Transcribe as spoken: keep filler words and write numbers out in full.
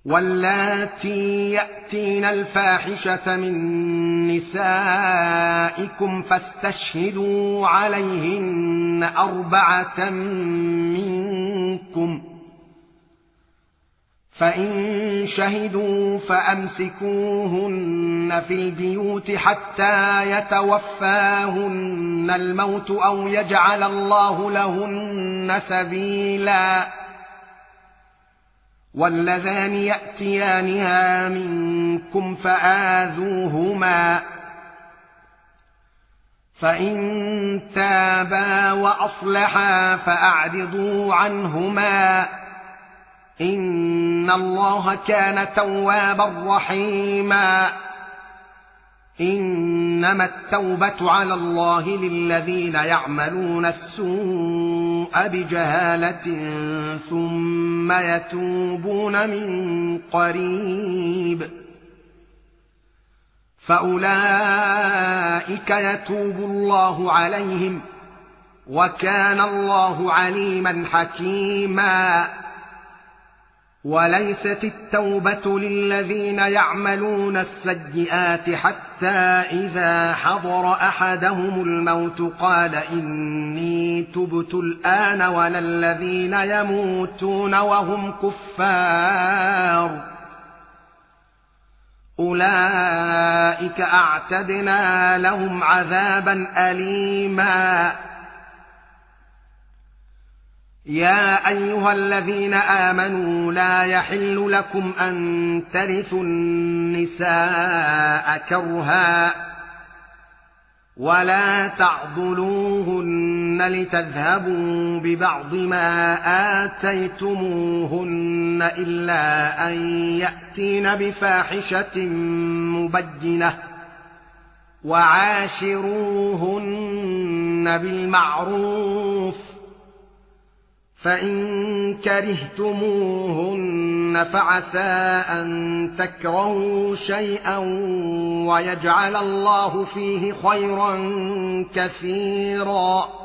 واللاتي يأتين الفاحشة من نسائكم فاستشهدوا عليهن أربعة منكم، فإن شهدوا فأمسكوهن في البيوت حتى يتوفاهن الموت أو يجعل الله لهن سبيلا. واللذان يأتيانها منكم فآذوهما، فإن تابا وأصلحا فأعرضوا عنهما، إن الله كان توابا رحيما. إنما التوبة على الله للذين يعملون السوء بجهالة ثم يتوبون من قريب فأولئك يتوب الله عليهم، وكان الله عليما حكيما. وليست التوبة للذين يعملون السيئات حتى إذا حضر أحدهم الموت قال إني تبت الآن، ولا الذين يموتون وهم كفار، أولئك أعتدنا لهم عذابا أليما. يا أيها الذين آمنوا لا يحل لكم أن ترثوا النساء كرها، ولا تعضلوهن لتذهبوا ببعض ما آتيتموهن إلا أن يأتين بفاحشة مبينة، وعاشروهن بالمعروف، فإن كرهتموهن فعسى أن تكرهوا شيئا ويجعل الله فيه خيرا كثيرا.